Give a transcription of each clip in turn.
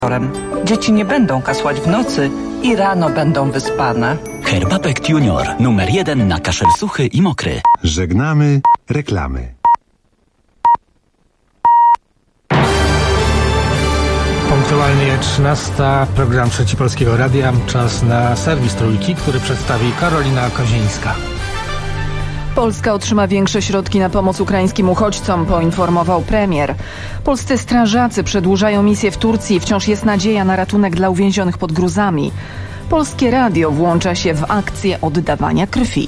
Dzieci nie będą kasłać w nocy i rano będą wyspane. Herbapekt Junior, numer 1 na kaszel suchy i mokry. Żegnamy reklamy. Punktualnie 13. Program Trzeci Polskiego Radia. Czas na serwis Trójki, który przedstawi Karolina Kozińska. Polska otrzyma większe środki na pomoc ukraińskim uchodźcom, poinformował premier. Polscy strażacy przedłużają misję w Turcji. Wciąż jest nadzieja na ratunek dla uwięzionych pod gruzami. Polskie Radio włącza się w akcję oddawania krwi.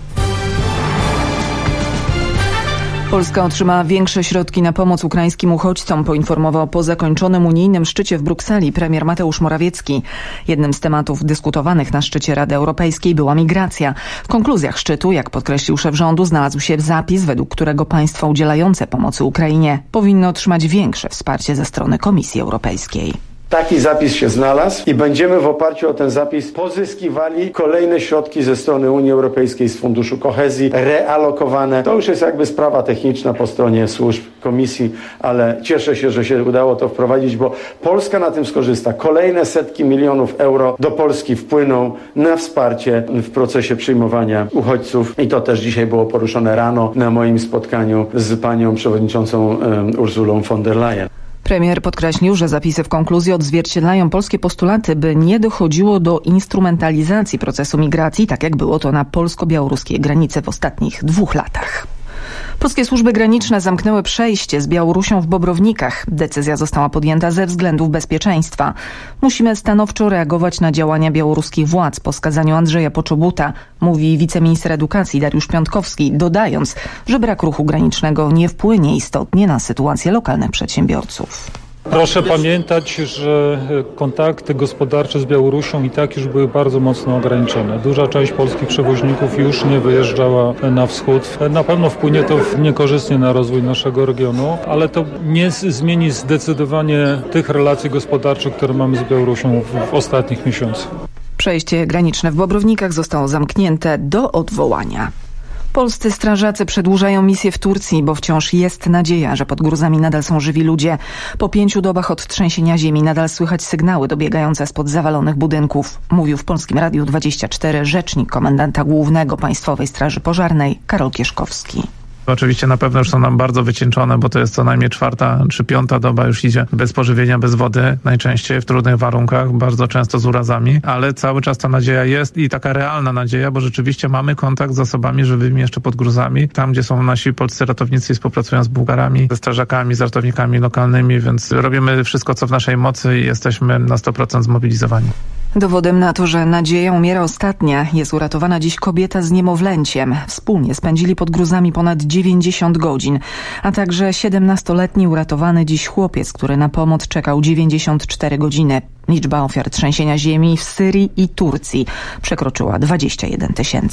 Polska otrzyma większe środki na pomoc ukraińskim uchodźcom, poinformował po zakończonym unijnym szczycie w Brukseli premier Mateusz Morawiecki. Jednym z tematów dyskutowanych na szczycie Rady Europejskiej była migracja. W konkluzjach szczytu, jak podkreślił szef rządu, znalazł się zapis, według którego państwa udzielające pomocy Ukrainie powinny otrzymać większe wsparcie ze strony Komisji Europejskiej. Taki zapis się znalazł i będziemy w oparciu o ten zapis pozyskiwali kolejne środki ze strony Unii Europejskiej z Funduszu Kohezji, realokowane. To już jest jakby sprawa techniczna po stronie służb Komisji, ale cieszę się, że się udało to wprowadzić, bo Polska na tym skorzysta. Kolejne setki milionów euro do Polski wpłyną na wsparcie w procesie przyjmowania uchodźców i to też dzisiaj było poruszone rano na moim spotkaniu z panią przewodniczącą Ursulą von der Leyen. Premier podkreślił, że zapisy w konkluzji odzwierciedlają polskie postulaty, by nie dochodziło do instrumentalizacji procesu migracji, tak jak było to na polsko-białoruskiej granicy w ostatnich 2 latach. Polskie służby graniczne zamknęły przejście z Białorusią w Bobrownikach. Decyzja została podjęta ze względów bezpieczeństwa. Musimy stanowczo reagować na działania białoruskich władz po skazaniu Andrzeja Poczobuta, mówi wiceminister edukacji Dariusz Piątkowski, dodając, że brak ruchu granicznego nie wpłynie istotnie na sytuację lokalnych przedsiębiorców. Proszę pamiętać, że kontakty gospodarcze z Białorusią i tak już były bardzo mocno ograniczone. Duża część polskich przewoźników już nie wyjeżdżała na wschód. Na pewno wpłynie to niekorzystnie na rozwój naszego regionu, ale to nie zmieni zdecydowanie tych relacji gospodarczych, które mamy z Białorusią w ostatnich miesiącach. Przejście graniczne w Bobrownikach zostało zamknięte do odwołania. Polscy strażacy przedłużają misję w Turcji, bo wciąż jest nadzieja, że pod gruzami nadal są żywi ludzie. Po 5 dobach od trzęsienia ziemi nadal słychać sygnały dobiegające spod zawalonych budynków, mówił w Polskim Radiu 24 rzecznik komendanta głównego Państwowej Straży Pożarnej Karol Kieszkowski. Oczywiście na pewno już są nam bardzo wycieńczone, bo to jest co najmniej 4. czy 5. doba już idzie bez pożywienia, bez wody, najczęściej w trudnych warunkach, bardzo często z urazami, ale cały czas ta nadzieja jest i taka realna nadzieja, bo rzeczywiście mamy kontakt z osobami żywymi jeszcze pod gruzami, tam gdzie są nasi polscy ratownicy, współpracują z Bułgarami, ze strażakami, z ratownikami lokalnymi, więc robimy wszystko, co w naszej mocy i jesteśmy na 100% zmobilizowani. Dowodem na to, że nadzieja umiera ostatnia, jest uratowana dziś kobieta z niemowlęciem. Wspólnie spędzili pod gruzami ponad 90 godzin, a także 17-letni uratowany dziś chłopiec, który na pomoc czekał 94 godziny. Liczba ofiar trzęsienia ziemi w Syrii i Turcji przekroczyła 21 000.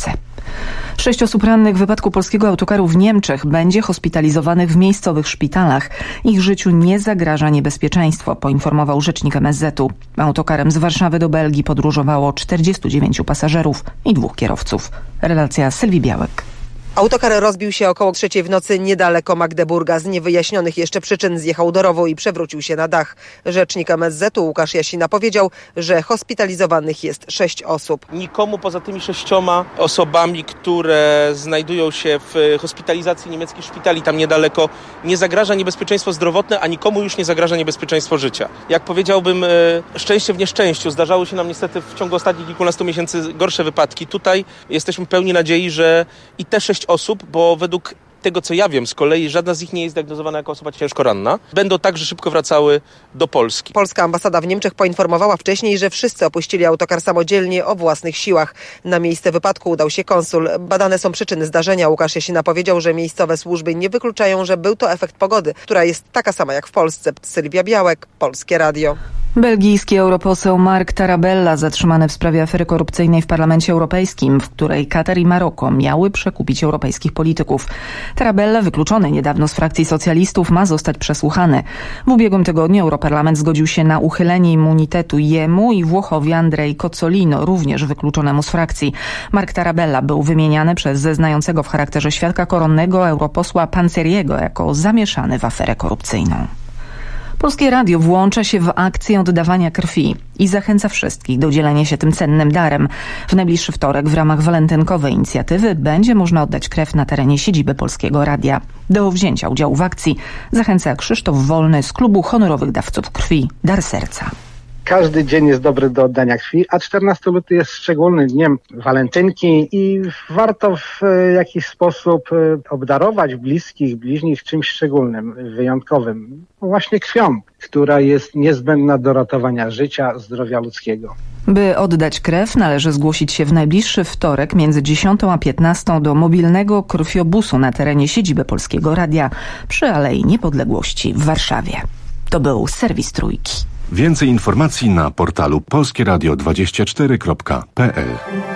6 osób rannych w wypadku polskiego autokaru w Niemczech będzie hospitalizowanych w miejscowych szpitalach. Ich życiu nie zagraża niebezpieczeństwo, poinformował rzecznik MSZ-u. Autokarem z Warszawy do Belgii podróżowało 49 pasażerów i 2 kierowców. Relacja Sylwii Białek. Autokar rozbił się około 3 w nocy niedaleko Magdeburga. Z niewyjaśnionych jeszcze przyczyn zjechał do rowu i przewrócił się na dach. Rzecznik MSZ-u Łukasz Jasina powiedział, że hospitalizowanych jest 6 osób. Nikomu poza tymi 6 osobami, które znajdują się w hospitalizacji niemieckich szpitali tam niedaleko, nie zagraża niebezpieczeństwo zdrowotne, a nikomu już nie zagraża niebezpieczeństwo życia. Jak powiedziałbym, szczęście w nieszczęściu. Zdarzały się nam niestety w ciągu ostatnich kilkunastu miesięcy gorsze wypadki. Tutaj jesteśmy pełni nadziei, że i te 6 osób, bo według tego, co ja wiem z kolei, żadna z nich nie jest diagnozowana jako osoba ciężko ranna, będą także szybko wracały do Polski. Polska ambasada w Niemczech poinformowała wcześniej, że wszyscy opuścili autokar samodzielnie o własnych siłach. Na miejsce wypadku udał się konsul. Badane są przyczyny zdarzenia. Łukasz Jasina powiedział, że miejscowe służby nie wykluczają, że był to efekt pogody, która jest taka sama jak w Polsce. Sylwia Białek, Polskie Radio. Belgijski europoseł Marc Tarabella zatrzymany w sprawie afery korupcyjnej w Parlamencie Europejskim, w której Katar i Maroko miały przekupić europejskich polityków. Tarabella, wykluczony niedawno z frakcji socjalistów, ma zostać przesłuchany. W ubiegłym tygodniu Europarlament zgodził się na uchylenie immunitetu jemu i Włochowi Andrei Cozzolino, również wykluczonemu z frakcji. Marc Tarabella był wymieniany przez zeznającego w charakterze świadka koronnego europosła Panzeriego jako zamieszany w aferę korupcyjną. Polskie Radio włącza się w akcję oddawania krwi i zachęca wszystkich do dzielenia się tym cennym darem. W najbliższy wtorek w ramach walentynkowej inicjatywy będzie można oddać krew na terenie siedziby Polskiego Radia. Do wzięcia udziału w akcji zachęca Krzysztof Wolny z Klubu Honorowych Dawców Krwi Dar Serca. Każdy dzień jest dobry do oddania krwi, a 14 luty jest szczególnym dniem walentynki i warto w jakiś sposób obdarować bliskich, bliźnich czymś szczególnym, wyjątkowym. Właśnie krwią, która jest niezbędna do ratowania życia, zdrowia ludzkiego. By oddać krew, należy zgłosić się w najbliższy wtorek między 10 a 15 do mobilnego krwiobusu na terenie siedziby Polskiego Radia przy Alei Niepodległości w Warszawie. To był serwis Trójki. Więcej informacji na portalu polskieradio24.pl.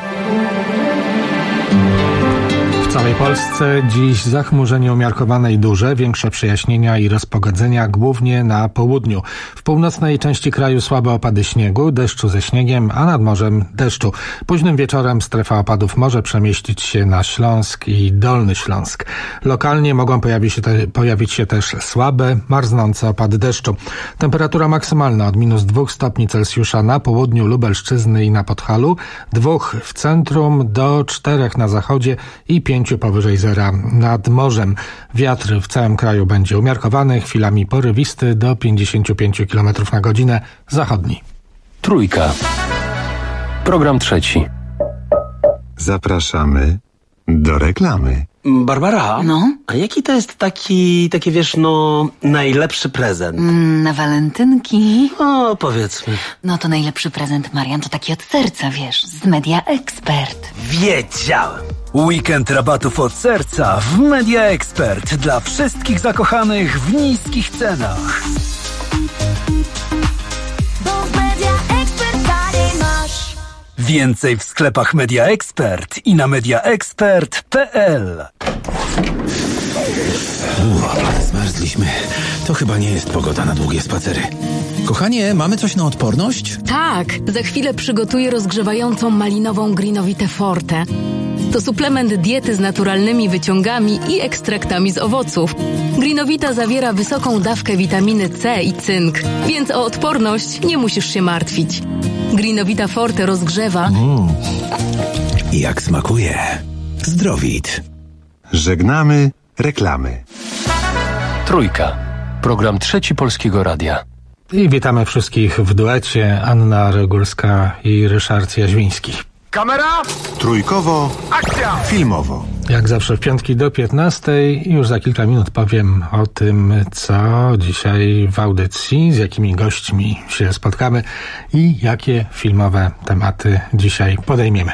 W całej Polsce dziś zachmurzenie umiarkowane i duże, większe przejaśnienia i rozpogodzenia głównie na południu. W północnej części kraju słabe opady śniegu, deszczu ze śniegiem, a nad morzem deszczu. Późnym wieczorem strefa opadów może przemieścić się na Śląsk i Dolny Śląsk. Lokalnie mogą pojawić się też słabe, marznące opady deszczu. Temperatura maksymalna od -2 stopni Celsjusza na południu Lubelszczyzny i na Podhalu, 2 w centrum do 4 na zachodzie i 5 powyżej zera nad morzem. Wiatr w całym kraju będzie umiarkowany, chwilami porywisty do 55 km na godzinę, zachodni. Trójka. Program trzeci. Zapraszamy do reklamy. Barbara, a jaki to jest taki wiesz, najlepszy prezent? Na walentynki? O, powiedzmy. No to najlepszy prezent, Marian, to taki od serca, wiesz, z Media Expert. Wiedziałem! Weekend rabatów od serca w Media Expert dla wszystkich zakochanych w niskich cenach. Bo w Media Expert taniej masz. Więcej w sklepach Media Expert i na mediaexpert.pl. Zmarzliśmy. To chyba nie jest pogoda na długie spacery. Kochanie, mamy coś na odporność? Tak, za chwilę przygotuję rozgrzewającą malinową Greenowitę Forte. To suplement diety z naturalnymi wyciągami i ekstraktami z owoców. Greenowita zawiera wysoką dawkę witaminy C i cynk, więc o odporność nie musisz się martwić. Greenowita Forte rozgrzewa. Jak smakuje. Zdrowit. Żegnamy reklamy. Trójka. Program trzeci Polskiego Radia. I witamy wszystkich w duecie Anna Regulska i Ryszard Jaźwiński. Kamera! Trójkowo. Akcja! Filmowo. Jak zawsze w piątki do 15:00 i już za kilka minut powiem o tym, co dzisiaj w audycji, z jakimi gośćmi się spotkamy i jakie filmowe tematy dzisiaj podejmiemy.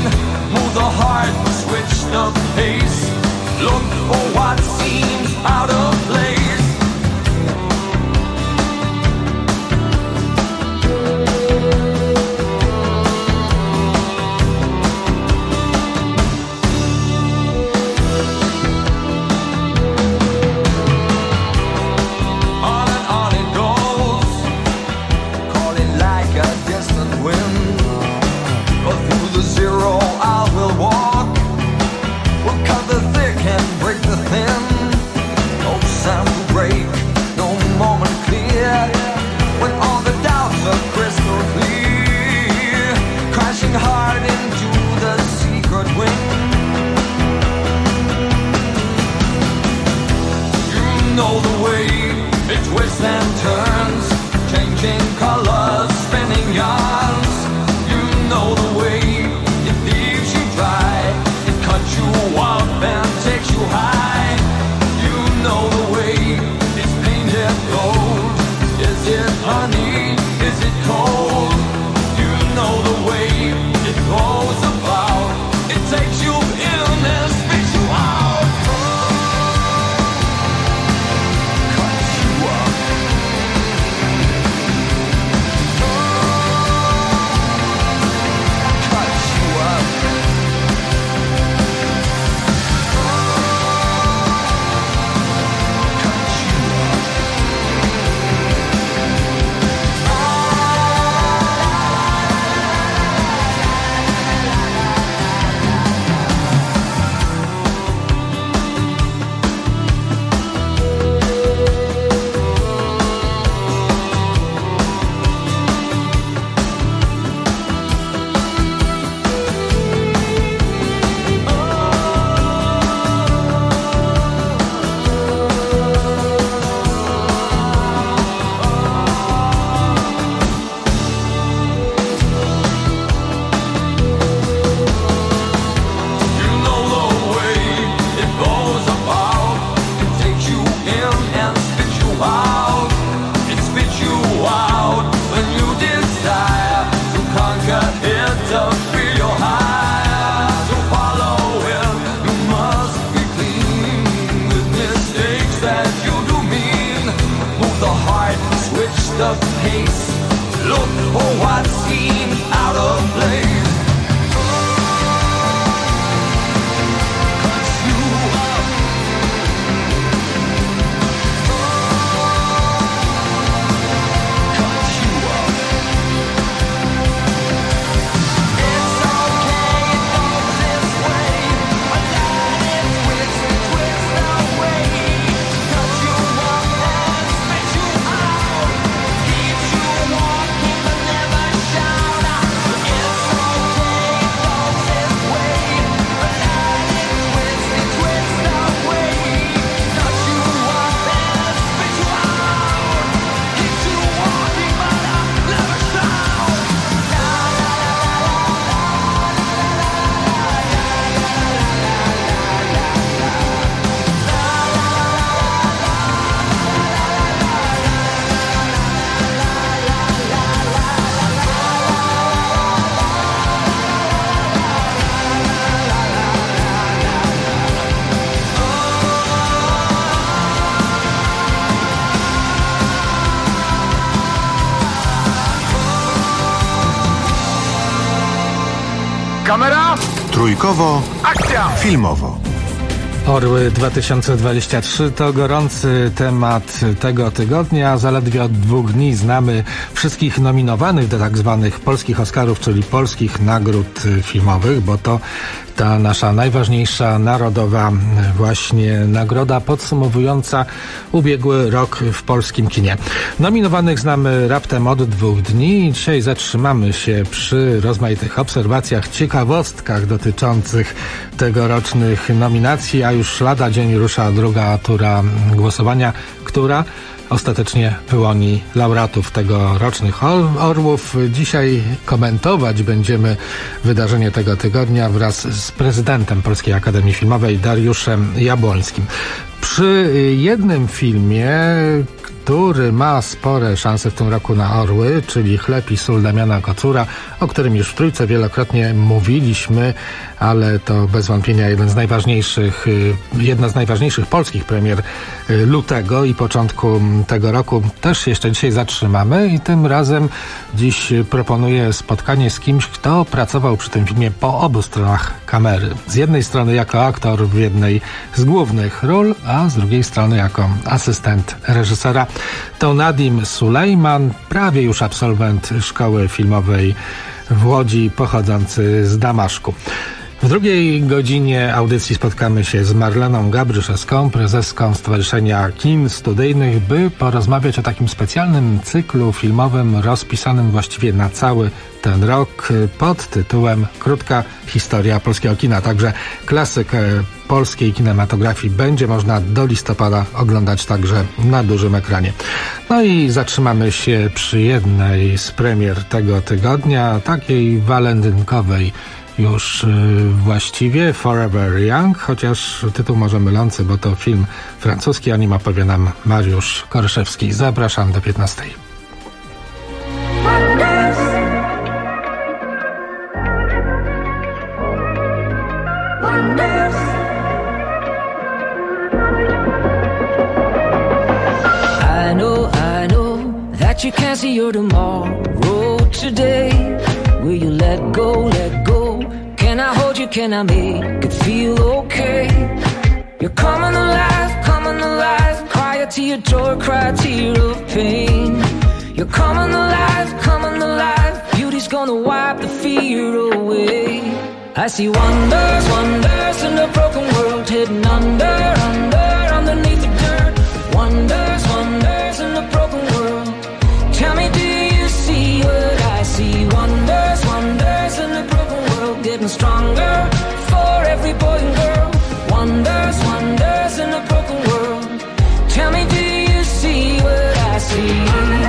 Look for what seems out of break, no moment clear, when all the doubts are crystal clear, crashing hard into the secret wind. You know the way it twists and turns, changing colors, spinning yarns. You know the way it leaves you dry, it cuts you up and takes you high. You know the way it's painted gold. Is it honey? Is it cold? You know the way it goes about. It takes you in and spits you out. Cuts you up. Cuts you up. The pace, look for what seems out of place. Cuts you up. Cuts you up. It's okay, it goes this way, but that it twists away. Cuts you up and spits you out. Keeps you walking but never shout out. It's okay, it goes this way, but that it twists away. Cuts you up and spits you out. Keeps you walking but never shout. Kamera! Trójkowo. Akcja! Filmowo. Orły 2023 to gorący temat tego tygodnia. Zaledwie od 2 dni znamy wszystkich nominowanych do tak zwanych polskich Oscarów, czyli polskich nagród filmowych, bo to ta nasza najważniejsza narodowa właśnie nagroda podsumowująca ubiegły rok w polskim kinie. Nominowanych znamy raptem od 2 dni i dzisiaj zatrzymamy się przy rozmaitych obserwacjach, ciekawostkach dotyczących tegorocznych nominacji, a już lada dzień rusza druga tura głosowania, która ostatecznie wyłoni laureatów tegorocznych Orłów. Dzisiaj komentować będziemy wydarzenie tego tygodnia wraz z prezydentem Polskiej Akademii Filmowej Dariuszem Jabłońskim. Przy jednym filmie, który ma spore szanse w tym roku na Orły, czyli Chleb i sól Damiana Kocura, o którym już w Trójce wielokrotnie mówiliśmy, ale to bez wątpienia jedna z najważniejszych polskich premier lutego i początku tego roku. Też się jeszcze dzisiaj zatrzymamy i tym razem dziś proponuję spotkanie z kimś, kto pracował przy tym filmie po obu stronach kamery. Z jednej strony jako aktor w jednej z głównych ról, a z drugiej strony jako asystent reżysera. To Nadim Sulejman, prawie już absolwent szkoły filmowej w Łodzi, pochodzący z Damaszku. W drugiej godzinie audycji spotkamy się z Marleną Gabryszewską, prezeską Stowarzyszenia Kin Studyjnych, by porozmawiać o takim specjalnym cyklu filmowym rozpisanym właściwie na cały ten rok pod tytułem Krótka historia polskiego kina. Także klasykę polskiej kinematografii będzie można do listopada oglądać także na dużym ekranie. No i zatrzymamy się przy jednej z premier tego tygodnia, takiej walentynkowej już właściwie, Forever Young, chociaż tytuł może mylący, bo to film francuski, o nim opowie nam Mariusz Koryszewski. Zapraszam do 15. I know that you can't see your tomorrow today. Will you let go, let go? Can I hold you, can I make it feel okay? You're coming alive, cry a tear of joy, cry a tear of pain. You're coming alive, beauty's gonna wipe the fear away. I see wonders, wonders in a broken world, hidden under, underneath the dirt. Wonders, wonders in a broken world. Tell me, do you see what I see? Wonders, wonders in a broken world, getting stronger for every boy and girl. Wonders, wonders in a broken world. Tell me, do you see what I see?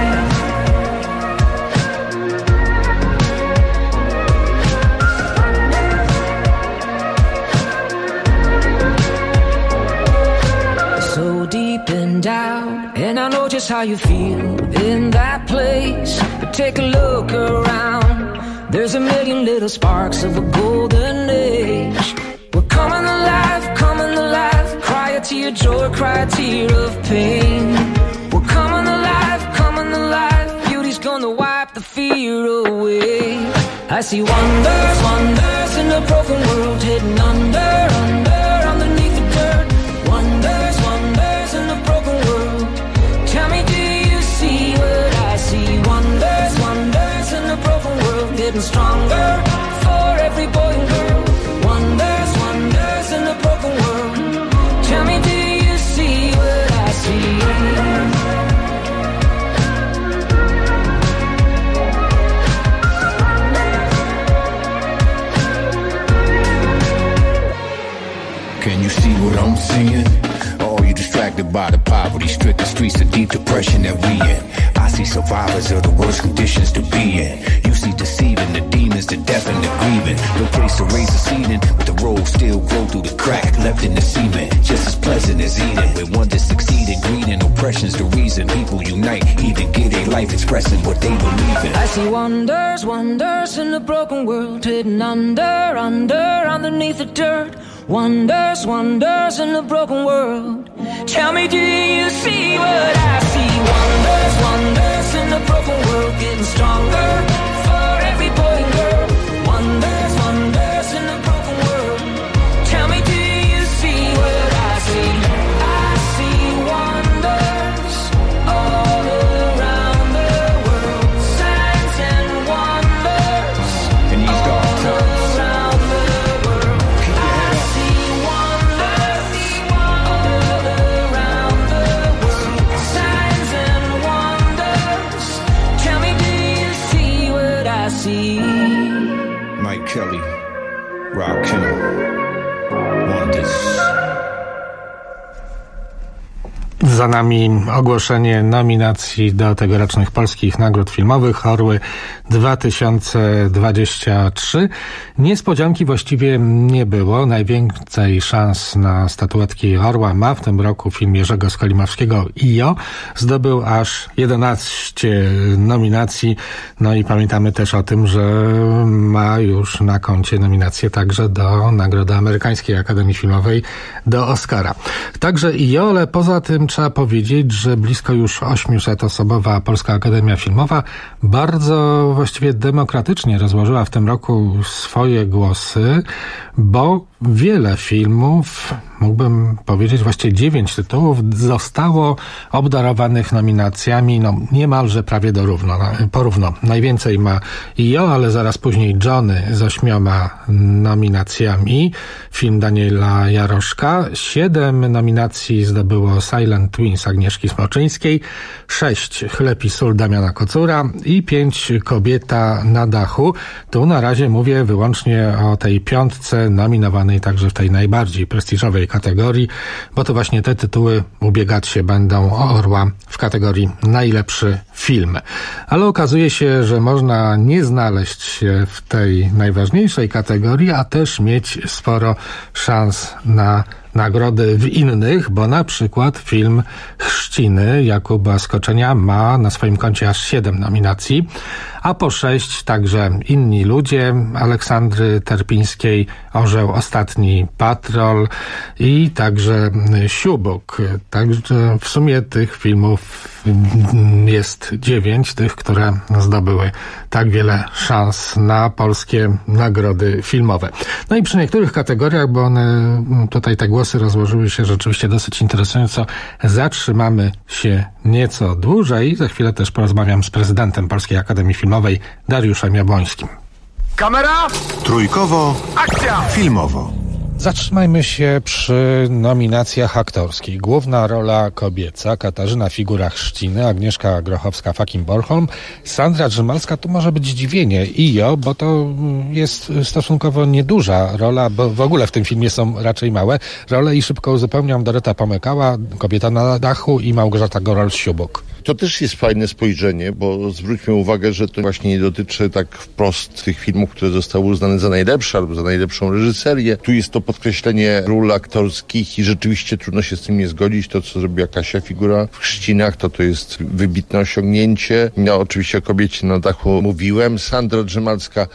So deep in doubt, and I know just how you feel in that place. But take a look around, there's a million little sparks of a golden age. We're coming alive, cry a tear of joy, cry a tear of pain. We're coming alive, beauty's gonna wipe the fear away. I see wonders, wonders in a broken world, hidden under, underneath the dirt. Wonders, wonders in a broken world. Tell me, do you see what I see? Wonders, wonders in a broken world, getting stronger for every boy and girl. Wonders, wonders in a broken world. Tell me, do you see what I see? Can you see what I'm seeing? Or are you distracted by the poverty-stricken streets of deep depression that we in? I see survivors of the worst conditions to be in. You see deceiving the demons, the deaf and the grieving. No place to raise a seeding, but the road still grow through the crack left in the cement. Just as pleasant as eating. When one just succeeded, greed and oppression's the reason people unite, even get a life expressing what they believe in. I see wonders, wonders in a broken world, hidden under, underneath the dirt. Wonders, wonders in a broken world. Tell me, do you see what I see? Wonders, wonders in a broken world, getting stronger for every boy and girl. Wonders, wonders in a broken world. Tell me, do you see what I see? I see wonders all around the world. Signs and wonders in these dark times. Mike Kelly, Rob Kimmel, Wonders. Za nami ogłoszenie nominacji do tegorocznych polskich nagród filmowych Orły 2023. Niespodzianki właściwie nie było. Najwięcej szans na statuetki Orła ma w tym roku film Jerzego Skolimowskiego IO. Zdobył aż 11 nominacji. No i pamiętamy też o tym, że ma już na koncie nominacje także do Nagrody Amerykańskiej Akademii Filmowej, do Oscara. Także IO, ale poza tym trzeba powiedzieć, że blisko już 800-osobowa Polska Akademia Filmowa bardzo właściwie demokratycznie rozłożyła w tym roku swoje głosy, bo wiele filmów, mógłbym powiedzieć właściwie 9 tytułów, zostało obdarowanych nominacjami niemalże prawie porówno. Najwięcej ma IO, ale zaraz później Johnny z 8 nominacjami. Film Daniela Jaroszka. 7 nominacji zdobyło Silent Twins Agnieszki Smoczyńskiej, 6 Chleb i sól Damiana Kocura i 5 Kobieta na dachu. Tu na razie mówię wyłącznie o tej 5 nominowanej także w tej najbardziej prestiżowej kategorii, bo to właśnie te tytuły ubiegać się będą o orła w kategorii najlepszy film. Ale okazuje się, że można nie znaleźć się w tej najważniejszej kategorii, a też mieć sporo szans na nagrody w innych, bo na przykład film Chrzciny Jakuba Skoczenia ma na swoim koncie aż 7 nominacji, a po 6 także Inni ludzie Aleksandry Terpińskiej, Orzeł Ostatni Patrol i także Siubuk. Także w sumie tych filmów jest 9, tych, które zdobyły tak wiele szans na polskie nagrody filmowe. No i przy niektórych kategoriach, bo one tutaj te głosy rozłożyły się rzeczywiście dosyć interesująco, zatrzymamy się nieco dłużej. Za chwilę też porozmawiam z prezydentem Polskiej Akademii Filmowej, Dariuszem Jabłońskim. Kamera! Trójkowo. Akcja! Filmowo. Zatrzymajmy się przy nominacjach aktorskich. Główna rola kobieca, Katarzyna Figura Chrzciny, Agnieszka Grochowska-Fakim-Bornholm, Sandra Drzymalska. Tu może być zdziwienie bo to jest stosunkowo nieduża rola, bo w ogóle w tym filmie są raczej małe role i szybko uzupełniam Dorota Pomykała, Kobieta na dachu i Małgorzata Gorol-Siubuk. To też jest fajne spojrzenie, bo zwróćmy uwagę, że to właśnie nie dotyczy tak wprost tych filmów, które zostały uznane za najlepsze albo za najlepszą reżyserię. Tu jest to podkreślenie ról aktorskich i rzeczywiście trudno się z tym nie zgodzić. To, co zrobiła Kasia Figura w Chrzcinach, to jest wybitne osiągnięcie. Oczywiście o Kobiecie na dachu mówiłem. Sandra Drzymalska,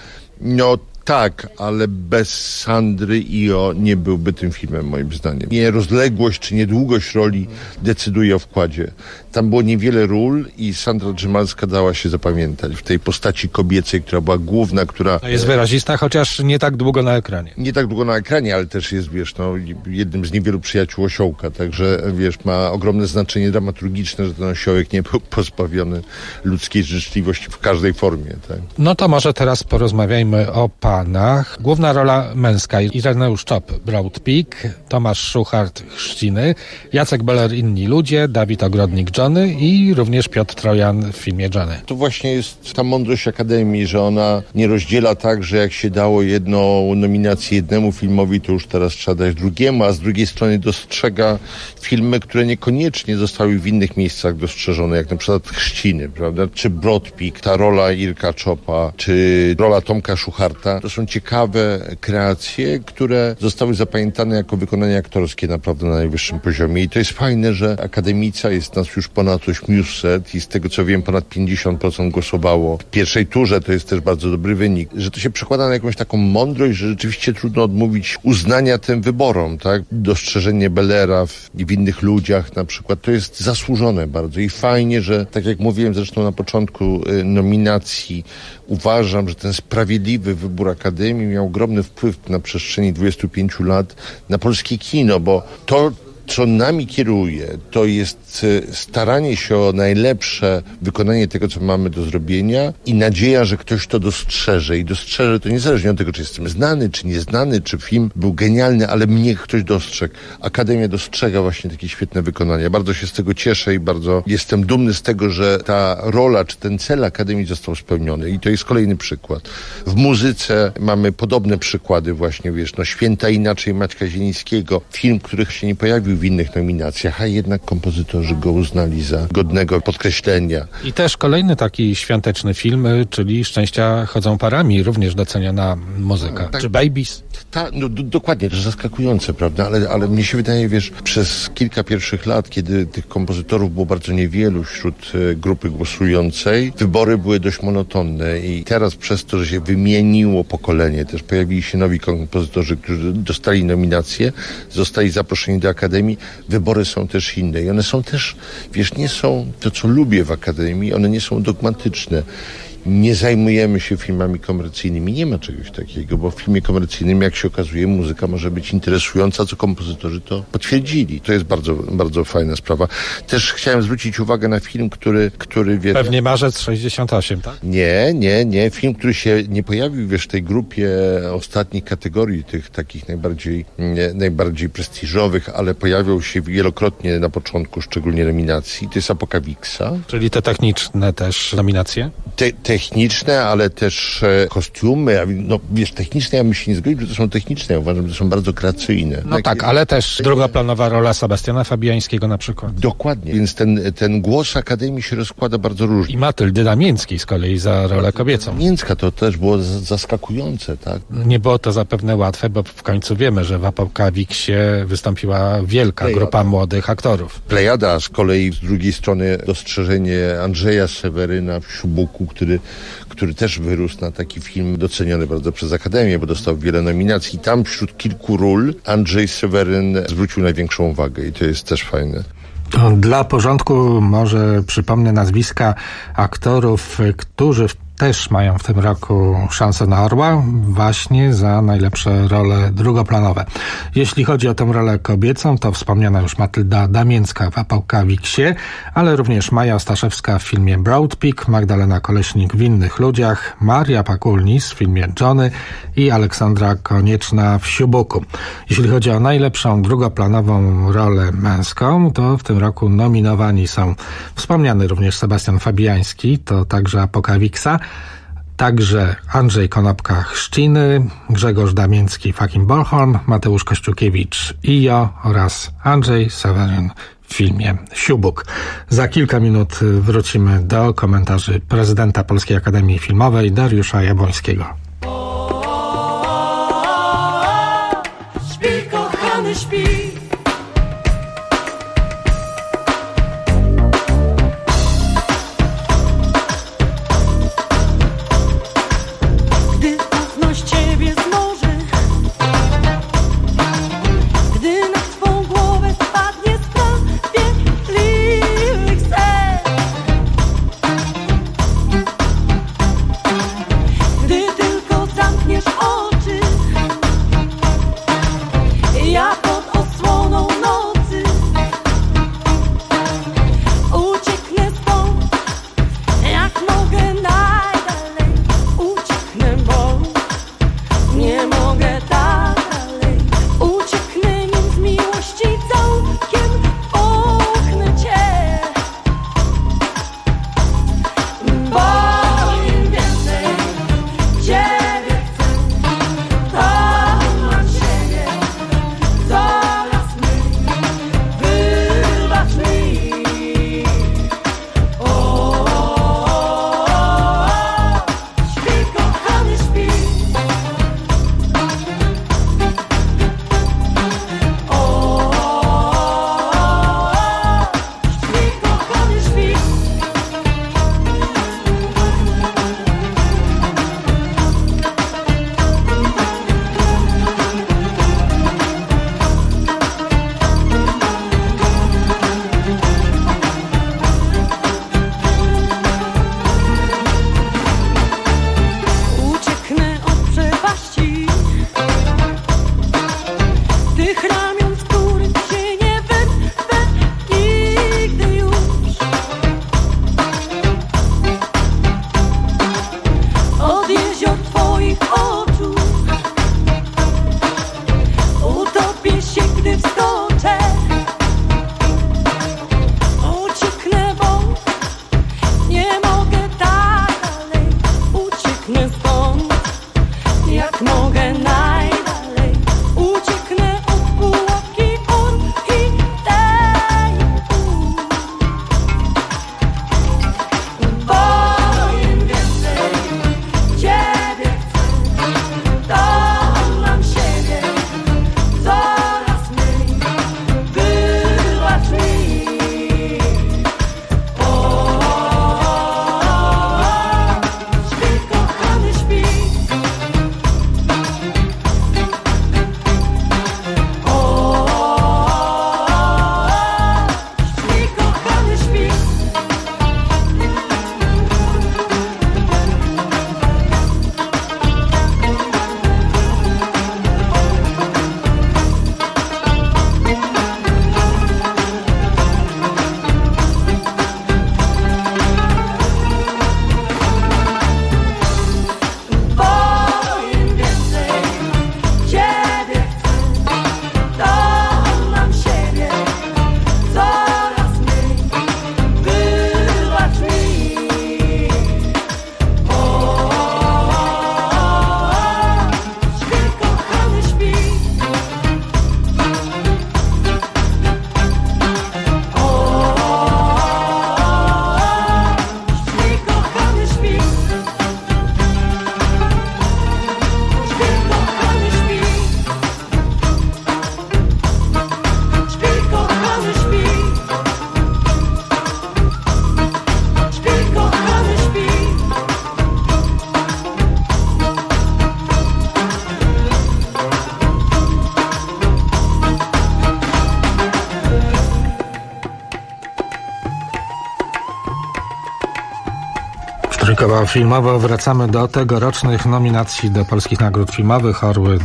tak, ale bez Sandry IO nie byłby tym filmem, moim zdaniem. Nie rozległość czy niedługość roli decyduje o wkładzie. Tam było niewiele ról i Sandra Drzymalska dała się zapamiętać w tej postaci kobiecej, która była główna, która... Jest wyrazista, chociaż nie tak długo na ekranie. Nie tak długo na ekranie, ale też jest, jednym z niewielu przyjaciół Osiołka, także, ma ogromne znaczenie dramaturgiczne, że ten Osiołek nie był pozbawiony ludzkiej życzliwości w każdej formie. Tak? No to może teraz porozmawiajmy o panach. Główna rola męska: Ireneusz Czop, Broad Peak, Tomasz Szuchart, Chrzciny, Jacek Beller, Inni ludzie, Dawid Ogrodnik, Johnny i również Piotr Trojan w filmie Johnny. To właśnie jest ta mądrość Akademii, że ona nie rozdziela tak, że jak się dało jedną nominację jednemu filmowi, to już teraz trzeba dać drugiemu, a z drugiej strony dostrzega filmy, które niekoniecznie zostały w innych miejscach dostrzeżone, jak na przykład Chrzciny, prawda? Czy Broad Peak, ta rola Irka Czopa, czy rola Tomka Szucharta. To są ciekawe kreacje, które zostały zapamiętane jako wykonanie aktorskie naprawdę na najwyższym poziomie. I to jest fajne, że akademica, jest nas już ponad 800 i z tego co wiem ponad 50% głosowało w pierwszej turze. To jest też bardzo dobry wynik. Że to się przekłada na jakąś taką mądrość, że rzeczywiście trudno odmówić uznania tym wyborom, tak? Dostrzeżenie Bellera w innych ludziach na przykład, to jest zasłużone bardzo i fajnie, że tak jak mówiłem zresztą na początku nominacji, uważam, że ten sprawiedliwy wybór Akademii miał ogromny wpływ na przestrzeni 25 lat na polskie kino, bo to, co nami kieruje, to jest staranie się o najlepsze wykonanie tego, co mamy do zrobienia i nadzieja, że ktoś to dostrzeże. I dostrzeże to niezależnie od tego, czy jestem znany, czy nieznany, czy film był genialny, ale mnie ktoś dostrzegł. Akademia dostrzega właśnie takie świetne wykonania. Bardzo się z tego cieszę i bardzo jestem dumny z tego, że ta rola, czy ten cel Akademii został spełniony. I to jest kolejny przykład. W muzyce mamy podobne przykłady właśnie, Święta inaczej Maćka Zielińskiego. Film, który się nie pojawił w innych nominacjach, a jednak kompozytorzy go uznali za godnego podkreślenia. I też kolejny taki świąteczny film, czyli Szczęścia chodzą parami, również doceniona muzyka. Tak, czy Babies? Dokładnie, to zaskakujące, prawda? Ale mnie się wydaje, przez kilka pierwszych lat, kiedy tych kompozytorów było bardzo niewielu wśród grupy głosującej, wybory były dość monotonne i teraz przez to, że się wymieniło pokolenie, też pojawili się nowi kompozytorzy, którzy dostali nominacje, zostali zaproszeni do Akademii, wybory są też inne i one są też, nie są to, co lubię w Akademii, one nie są dogmatyczne. nie zajmujemy się filmami komercyjnymi. Nie ma czegoś takiego, bo w filmie komercyjnym, jak się okazuje, muzyka może być interesująca, co kompozytorzy to potwierdzili. To jest bardzo, bardzo fajna sprawa. Też chciałem zwrócić uwagę na film, który wie... Pewnie marzec 68, tak? Nie. Film, który się nie pojawił, w tej grupie ostatnich kategorii, tych takich najbardziej prestiżowych, ale pojawiał się wielokrotnie na początku, szczególnie nominacji. To jest Apocalypsa. Czyli te techniczne też nominacje? Techniczne, ale też kostiumy. Techniczne, ja bym się nie zgodził, że to są techniczne. Ja uważam, że to są bardzo kreacyjne. No tak, ale też drugoplanowa rola Sebastiana Fabiańskiego na przykład. Dokładnie. Więc ten głos Akademii się rozkłada bardzo różnie. I Matyldy Damińskiej z kolei za rolę kobiecą. Damińska to też było zaskakujące, tak? Nie było to zapewne łatwe, bo w końcu wiemy, że w Apokalipsie wystąpiła wielka grupa młodych aktorów. Plejada, z kolei z drugiej strony dostrzeżenie Andrzeja Seweryna w Siubuku, który też wyrósł na taki film doceniony bardzo przez Akademię, bo dostał wiele nominacji. Tam wśród kilku ról Andrzej Seweryn zwrócił największą uwagę i to jest też fajne. Dla porządku może przypomnę nazwiska aktorów, którzy też mają w tym roku szansę na Orła właśnie za najlepsze role drugoplanowe. Jeśli chodzi o tę rolę kobiecą, to wspomniana już Matylda Damińska w Apokalipsie, ale również Maja Ostaszewska w filmie Broad Peak, Magdalena Koleśnik w Innych ludziach, Maria Pakulnis w filmie Johnny i Aleksandra Konieczna w Siubuku. Jeśli chodzi o najlepszą drugoplanową rolę męską, to w tym roku nominowani są wspomniany również Sebastian Fabiański, to także Apokalipsa, także Andrzej Konopka-Chrzciny, Grzegorz Damiński Fucking Bornholm, Mateusz Kościukiewicz Ijo oraz Andrzej Seweryn w filmie Siubuk. Za kilka minut wrócimy do komentarzy prezydenta Polskiej Akademii Filmowej Dariusza Jabłońskiego. Śpi, kochany, śpi. Gdy ufność ciebie zmoży, gdy na twą głowę spadnie sprawiedliwych ser, gdy tylko zamkniesz oczy, ja pod Trójkowo filmowo wracamy do tegorocznych nominacji do Polskich Nagród Filmowych Orły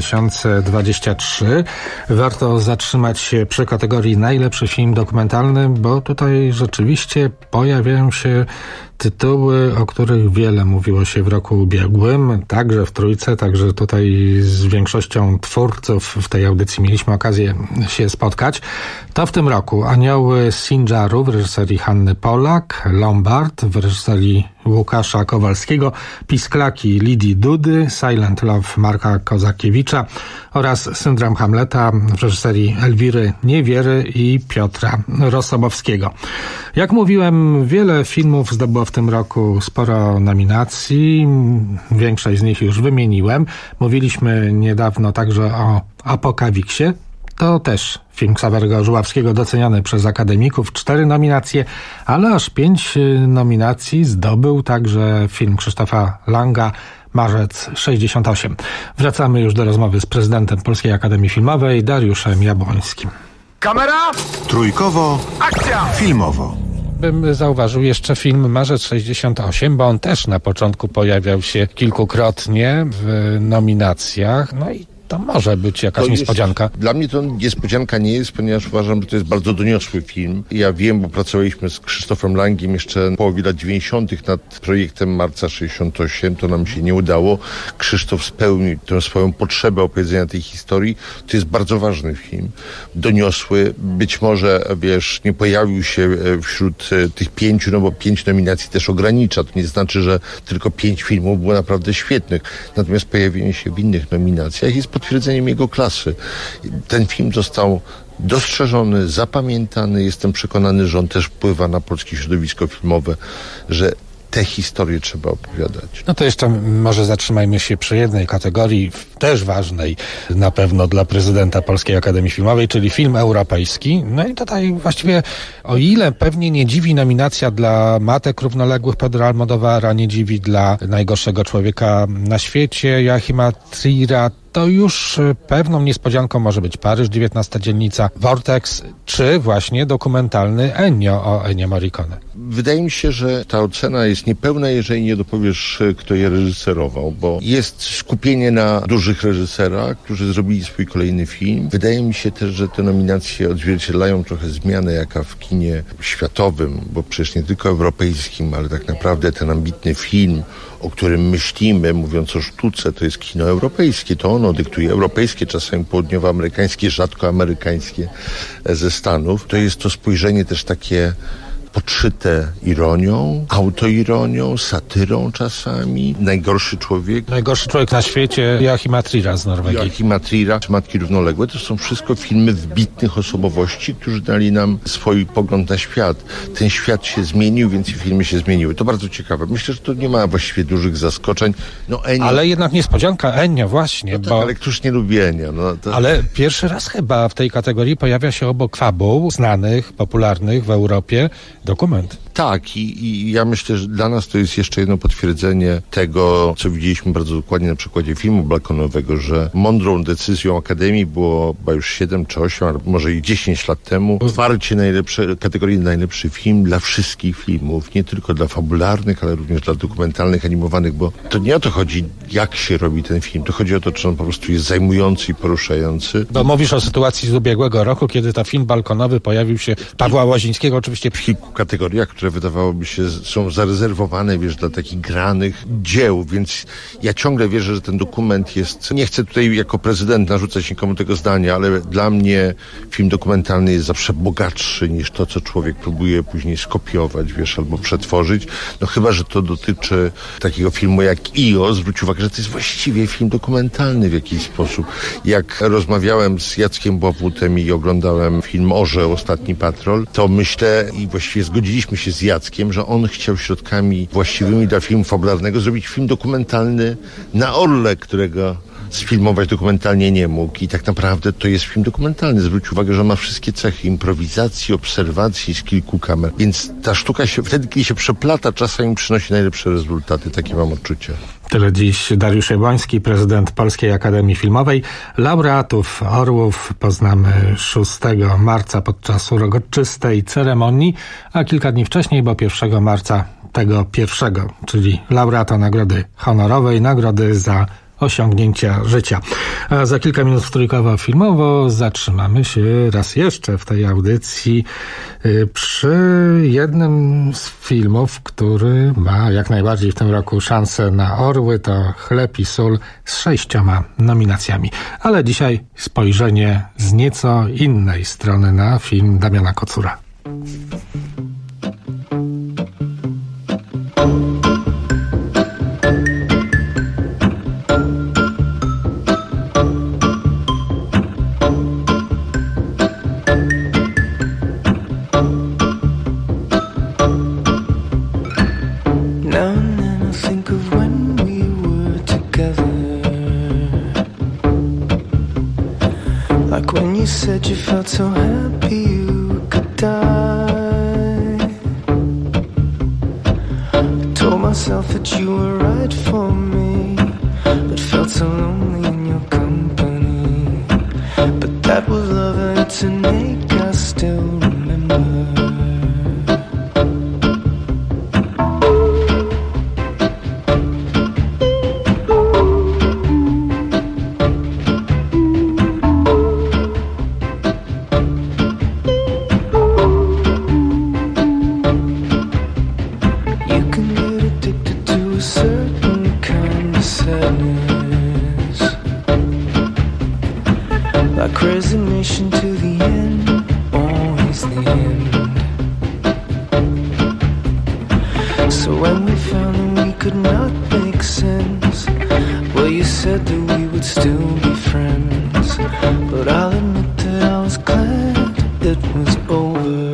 2023. Warto zatrzymać się przy kategorii najlepszy film dokumentalny, bo tutaj rzeczywiście pojawiają się tytuły, o których wiele mówiło się w roku ubiegłym, także w Trójce, także tutaj z większością twórców w tej audycji mieliśmy okazję się spotkać. To w tym roku Anioły Sinjaru w reżyserii Hanny Polak, Lombard w reżyserii Łukasza Kowalskiego, Pisklaki Lidii Dudy, Silent Love Marka Kozakiewicza oraz Syndrom Hamleta w reżyserii Elwiry Niewiery i Piotra Rosobowskiego. Jak mówiłem, wiele filmów zdobyło w tym roku sporo nominacji, większość z nich już wymieniłem. Mówiliśmy niedawno także o Apokawiksie. To też film Ksawerego Żuławskiego doceniony przez akademików. 4 nominacje, ale aż 5 nominacji zdobył także film Krzysztofa Langa Marzec 68. Wracamy już do rozmowy z prezydentem Polskiej Akademii Filmowej Dariuszem Jabłońskim. Kamera! Trójkowo. Akcja! Filmowo. Bym zauważył jeszcze film Marzec 68, bo on też na początku pojawiał się kilkukrotnie w nominacjach. No i to może być jakaś niespodzianka. Dla mnie to niespodzianka nie jest, ponieważ uważam, że to jest bardzo doniosły film. Ja wiem, bo pracowaliśmy z Krzysztofem Langiem jeszcze w połowie lat 90. nad projektem Marca 68. To nam się nie udało. Krzysztof spełnił tę swoją potrzebę opowiedzenia tej historii. To jest bardzo ważny film. Doniosły. Być może, nie pojawił się wśród tych 5, no bo 5 nominacji też ogranicza. To nie znaczy, że tylko 5 filmów było naprawdę świetnych. Natomiast pojawienie się w innych nominacjach jest potwierdzeniem jego klasy. Ten film został dostrzeżony, zapamiętany. Jestem przekonany, że on też wpływa na polskie środowisko filmowe, że te historie trzeba opowiadać. No to jeszcze może zatrzymajmy się przy jednej kategorii, też ważnej na pewno dla prezydenta Polskiej Akademii Filmowej, czyli film europejski. No i tutaj właściwie, o ile pewnie nie dziwi nominacja dla Matek Równoległych Pedro Almodóvara, nie dziwi dla najgorszego człowieka na świecie Joachima Trira, to już pewną niespodzianką może być Paryż, 19 dzielnica, Vortex, czy właśnie dokumentalny Ennio o Ennio Morricone. Wydaje mi się, że ta ocena jest niepełna, jeżeli nie dopowiesz, kto je reżyserował, bo jest skupienie na dużych reżyserach, którzy zrobili swój kolejny film. Wydaje mi się też, że te nominacje odzwierciedlają trochę zmianę, jaka w kinie światowym, bo przecież nie tylko europejskim, ale tak naprawdę ten ambitny film, o którym myślimy, mówiąc o sztuce, to jest kino europejskie. To ono dyktuje europejskie, czasem południowoamerykańskie, rzadko amerykańskie ze Stanów. To jest to spojrzenie też takie podszyte ironią, autoironią, satyrą czasami. Najgorszy człowiek na świecie Joachima Trira z Norwegii. Joachima Trira, czy Matki Równoległe, to są wszystko filmy wybitnych osobowości, którzy dali nam swój pogląd na świat. Ten świat się zmienił, więc i filmy się zmieniły. To bardzo ciekawe. Myślę, że to nie ma właściwie dużych zaskoczeń. Ennio... Ale jednak niespodzianka Ennio właśnie. No tak, bo... ale któż nie lubi Ennio? Ale pierwszy raz chyba w tej kategorii pojawia się obok fabuł znanych, popularnych w Europie dokument. Tak, i ja myślę, że dla nas to jest jeszcze jedno potwierdzenie tego, co widzieliśmy bardzo dokładnie na przykładzie filmu balkonowego, że mądrą decyzją Akademii było chyba już 7 czy 8, albo może i 10 lat temu otwarcie kategorii najlepszy film dla wszystkich filmów, nie tylko dla fabularnych, ale również dla dokumentalnych, animowanych, bo to nie o to chodzi, jak się robi ten film, to chodzi o to, czy on po prostu jest zajmujący i poruszający. Bo mówisz o sytuacji z ubiegłego roku, kiedy to film balkonowy pojawił się Pawła Łazińskiego, oczywiście w kilku kategoriach, które wydawałoby się są zarezerwowane, dla takich granych dzieł, więc ja ciągle wierzę, że ten dokument jest, nie chcę tutaj jako prezydent narzucać nikomu tego zdania, ale dla mnie film dokumentalny jest zawsze bogatszy niż to, co człowiek próbuje później skopiować, albo przetworzyć. No chyba, że to dotyczy takiego filmu jak IO, zwróć uwagę, że to jest właściwie film dokumentalny w jakiś sposób. Jak rozmawiałem z Jackiem Bławutem i oglądałem film Orzeł, Ostatni Patrol, to myślę i właściwie zgodziliśmy się z Jackiem, że on chciał środkami właściwymi dla filmu fabularnego zrobić film dokumentalny na Orle, którego sfilmować dokumentalnie nie mógł i tak naprawdę to jest film dokumentalny. Zwróć uwagę, że on ma wszystkie cechy improwizacji, obserwacji z kilku kamer. Więc ta sztuka się wtedy, kiedy się przeplata, czasami przynosi najlepsze rezultaty. Takie mam odczucie. Tyle dziś Dariusz Jabłoński, prezydent Polskiej Akademii Filmowej. Laureatów Orłów poznamy 6 marca podczas uroczystej ceremonii, a kilka dni wcześniej, bo 1 marca tego pierwszego, czyli laureata Nagrody Honorowej, nagrody za osiągnięcia życia. A za kilka minut w Trójkowo Filmowo zatrzymamy się raz jeszcze w tej audycji przy jednym z filmów, który ma jak najbardziej w tym roku szansę na orły. To Chleb i sól z 6 nominacjami. Ale dzisiaj spojrzenie z nieco innej strony na film Damiana Kocura. Said you felt so happy you could die. I told myself that you were right for me, but felt so lonely in your company. But that was love and it's an ache I still remember. Resignation to the end, always the end. So when we found that we could not make sense, well, you said that we would still be friends. But I'll admit that I was glad it was over.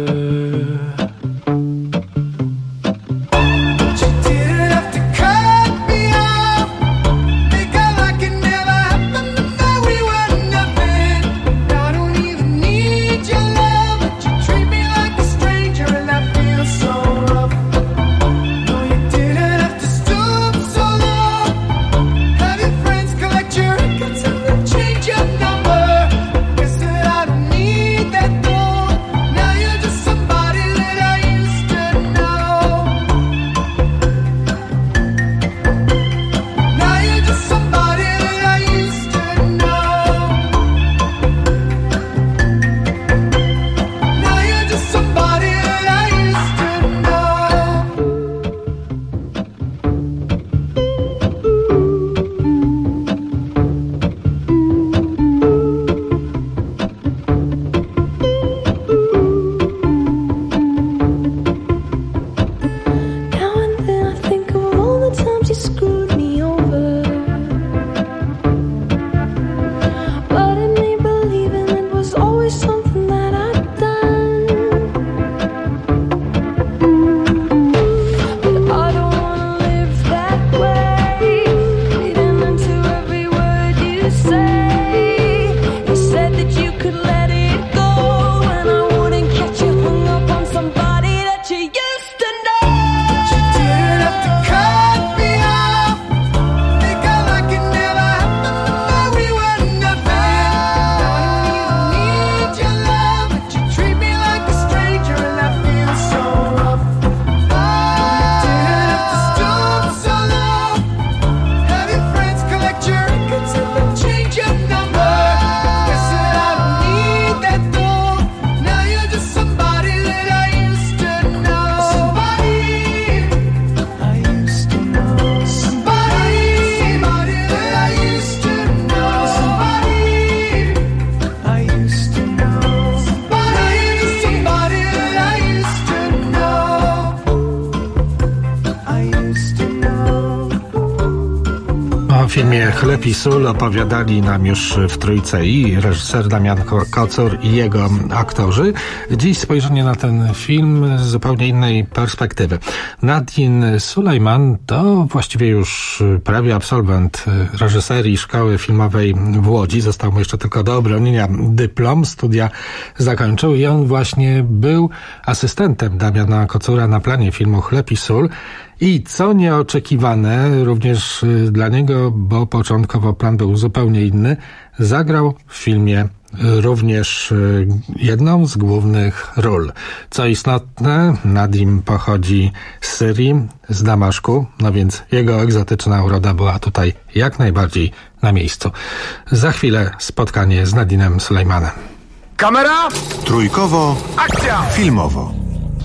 O filmie Chleb i sól opowiadali nam już w Trójce i reżyser Damian Kocur i jego aktorzy. Dziś spojrzenie na ten film z zupełnie innej perspektywy. Nadin Sulejman to właściwie już prawie absolwent reżyserii szkoły filmowej w Łodzi. Został mu jeszcze tylko do obronienia dyplom. Studia zakończył i on właśnie był asystentem Damiana Kocura na planie filmu Chleb i sól. I co nieoczekiwane również dla niego, bo początkowo plan był zupełnie inny, zagrał w filmie również jedną z głównych ról. Co istotne, Nadim pochodzi z Syrii, z Damaszku, no więc jego egzotyczna uroda była tutaj jak najbardziej na miejscu. Za chwilę spotkanie z Nadinem Sulejmanem. Kamera! Trójkowo. Akcja! Filmowo.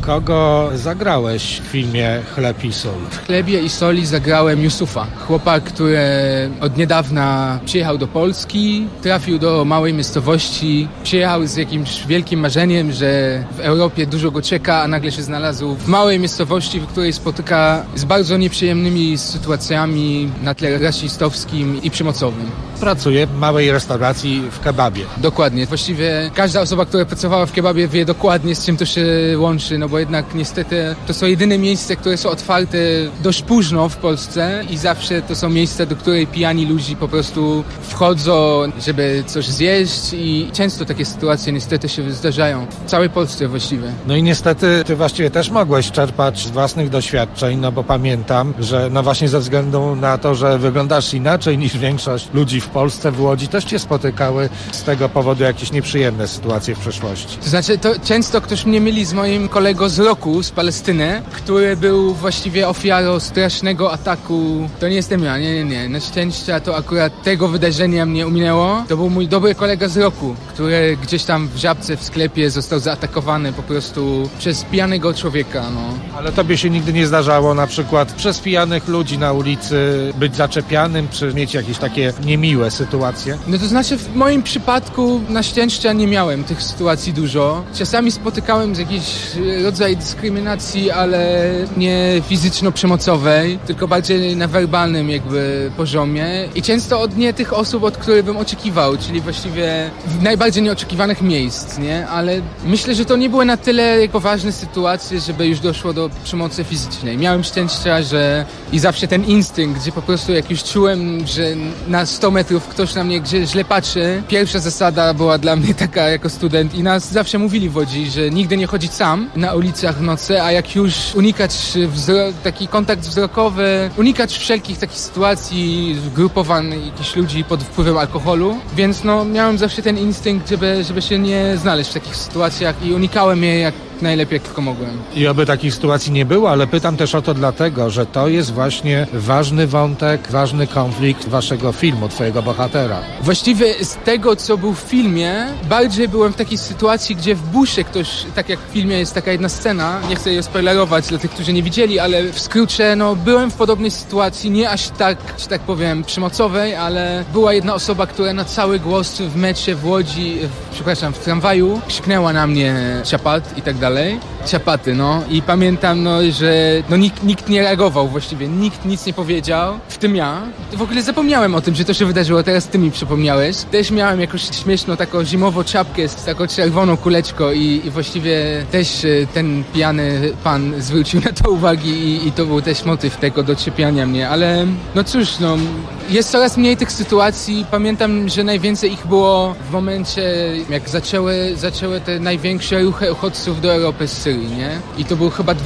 Kogo zagrałeś w filmie Chleb i sól? W Chlebie i soli zagrałem Yusufa. Chłopak, który od niedawna przyjechał do Polski, trafił do małej miejscowości, przyjechał z jakimś wielkim marzeniem, że w Europie dużo go czeka, a nagle się znalazł w małej miejscowości, w której spotyka z bardzo nieprzyjemnymi sytuacjami na tle rasistowskim i przemocowym. Pracuje w małej restauracji w kebabie. Dokładnie. Właściwie każda osoba, która pracowała w kebabie, wie dokładnie, z czym to się łączy, no bo jednak niestety to są jedyne miejsca, które są otwarte dość późno w Polsce i zawsze to są miejsca, do której pijani ludzie po prostu wchodzą, żeby coś zjeść i często takie sytuacje niestety się zdarzają. W całej Polsce właściwie. No i niestety ty właściwie też mogłeś czerpać z własnych doświadczeń, no bo pamiętam, że no właśnie ze względu na to, że wyglądasz inaczej niż większość ludzi w Polsce, w Łodzi też cię spotykały z tego powodu jakieś nieprzyjemne sytuacje w przeszłości. To znaczy, to często ktoś mnie myli z moim kolegą z roku, z Palestyny, który był właściwie ofiarą strasznego ataku. To nie jestem ja, nie. Na szczęście to akurat tego wydarzenia mnie ominęło. To był mój dobry kolega z roku, który gdzieś tam w Żabce w sklepie został zaatakowany po prostu przez pijanego człowieka, no. Ale tobie się nigdy nie zdarzało na przykład przez pijanych ludzi na ulicy być zaczepianym, czy mieć jakieś takie niemiłe sytuacje? No to znaczy w moim przypadku na szczęście nie miałem tych sytuacji dużo. Czasami spotykałem z jakiś rodzaj dyskryminacji, ale nie fizyczno-przemocowej, tylko bardziej na werbalnym jakby poziomie i często od nie tych osób, od których bym oczekiwał, czyli właściwie w najbardziej nieoczekiwanych miejsc, nie? Ale myślę, że to nie były na tyle poważne sytuacje, żeby już doszło do przemocy fizycznej. Miałem szczęścia, że i zawsze ten instynkt, gdzie po prostu jak już czułem, że na 100 metrów ktoś na mnie źle patrzy, pierwsza zasada była dla mnie taka jako student i nas zawsze mówili w Łodzi, że nigdy nie chodzić sam na ulicach w nocy, a jak już unikać taki kontakt wzrokowy, unikać wszelkich takich sytuacji zgrupowanych jakichś ludzi pod wpływem alkoholu, więc no miałem zawsze ten instynkt, żeby się nie znaleźć w takich sytuacjach i unikałem je jak najlepiej jak tylko mogłem. I oby takich sytuacji nie było, ale pytam też o to dlatego, że to jest właśnie ważny wątek, ważny konflikt waszego filmu, twojego bohatera. Właściwie z tego, co był w filmie, bardziej byłem w takiej sytuacji, gdzie w busie ktoś, tak jak w filmie jest taka jedna scena, nie chcę jej spoilerować dla tych, którzy nie widzieli, ale w skrócie, no byłem w podobnej sytuacji, nie aż tak, że tak powiem, przemocowej, ale była jedna osoba, która na cały głos w metrze w Łodzi, w tramwaju, krzyknęła na mnie ciapat i tak dalej. Ciapaty, no. I pamiętam, no, że no, nikt nie reagował właściwie, nikt nic nie powiedział, w tym ja. W ogóle zapomniałem o tym, że to się wydarzyło, teraz ty mi przypomniałeś. Też miałem jakąś śmieszną taką zimową czapkę z taką czerwoną kuleczką i właściwie też ten pijany pan zwrócił na to uwagi i to był też motyw tego doczepiania mnie, ale no cóż, no, jest coraz mniej tych sytuacji. Pamiętam, że najwięcej ich było w momencie, jak zaczęły te największe ruchy uchodźców do Europy z Syrii, nie? I to był chyba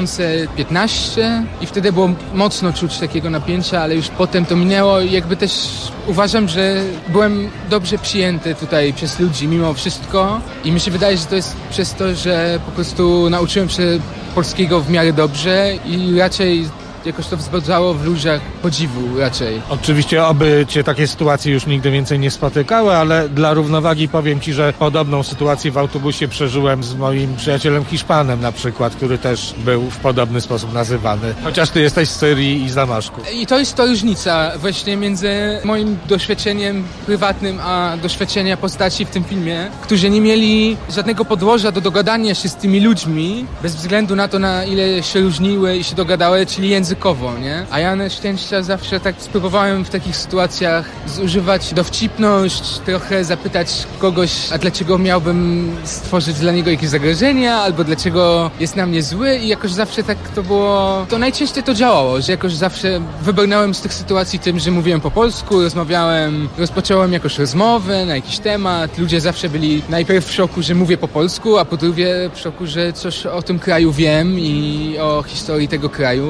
2015 i wtedy było mocno czuć takiego napięcia, ale już potem to minęło i jakby też uważam, że byłem dobrze przyjęty tutaj przez ludzi mimo wszystko i mi się wydaje, że to jest przez to, że po prostu nauczyłem się polskiego w miarę dobrze i raczej jakoś to wzbudzało w ludziach podziwu raczej. Oczywiście oby cię takie sytuacje już nigdy więcej nie spotykały, ale dla równowagi powiem ci, że podobną sytuację w autobusie przeżyłem z moim przyjacielem Hiszpanem na przykład, który też był w podobny sposób nazywany. Chociaż ty jesteś z Syrii i z Damaszku. I to jest to różnica właśnie między moim doświadczeniem prywatnym, a doświadczenia postaci w tym filmie, którzy nie mieli żadnego podłoża do dogadania się z tymi ludźmi, bez względu na to, na ile się różniły i się dogadały, czyli językowo, nie? A ja na szczęście zawsze tak spróbowałem w takich sytuacjach zużywać dowcipność, trochę zapytać kogoś, a dlaczego miałbym stworzyć dla niego jakieś zagrożenia, albo dlaczego jest na mnie zły i jakoś zawsze tak to było, to najczęściej to działało, że jakoś zawsze wybrnąłem z tych sytuacji tym, że mówiłem po polsku, rozpocząłem jakoś rozmowę na jakiś temat, ludzie zawsze byli najpierw w szoku, że mówię po polsku, a po drugie w szoku, że coś o tym kraju wiem i o historii tego kraju, więc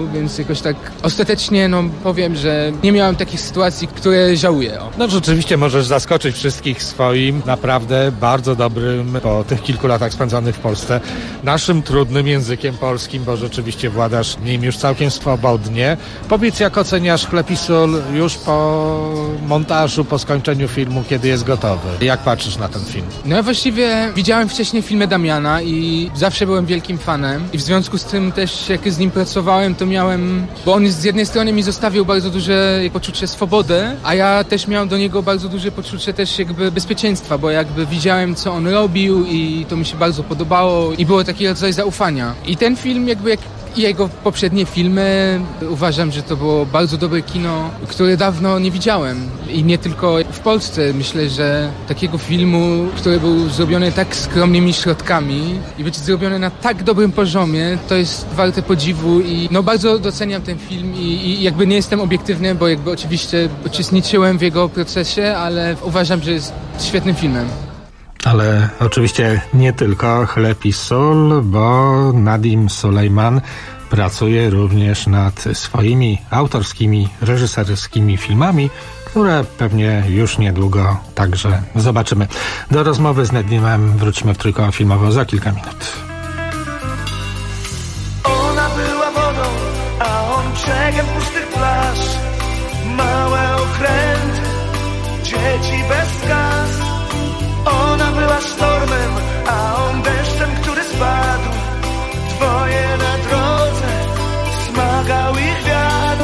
jakoś tak ostatecznie, powiem, że nie miałem takich sytuacji, które żałuję. No rzeczywiście możesz zaskoczyć wszystkich swoim naprawdę bardzo dobrym, po tych kilku latach spędzonych w Polsce, naszym trudnym językiem polskim, bo rzeczywiście władasz nim już całkiem swobodnie. Powiedz, jak oceniasz Chleb i sól już po montażu, po skończeniu filmu, kiedy jest gotowy? Jak patrzysz na ten film? No ja właściwie widziałem wcześniej filmy Damiana i zawsze byłem wielkim fanem i w związku z tym też jak z nim pracowałem, to miałem, bo on z jednej strony mi zostawił bardzo duże poczucie swobody, a ja też miałem do niego bardzo duże poczucie też jakby bezpieczeństwa, bo jakby widziałem, co on robił i to mi się bardzo podobało i było taki rodzaj zaufania. I ten film jakby i jego poprzednie filmy, uważam, że to było bardzo dobre kino, które dawno nie widziałem. I nie tylko w Polsce. Myślę, że takiego filmu, który był zrobiony tak skromnymi środkami i być zrobiony na tak dobrym poziomie, to jest warte podziwu i bardzo doceniam ten film i jakby nie jestem obiektywny, bo jakby oczywiście uczestniczyłem w jego procesie, ale uważam, że jest świetnym filmem. Ale oczywiście nie tylko Chleb i sól, bo Nadim Sulejman pracuje również nad swoimi autorskimi, reżyserskimi filmami, które pewnie już niedługo także zobaczymy. Do rozmowy z Nadimem wrócimy w Trójkoło Filmowo za kilka minut. Ona była wodą, a on brzegiem pustych plaż. Małe okręty, dzieci bez skaz. Ona była sztormem, a on deszczem, który spadł. Dwoje na drodze, smagał ich wiatr.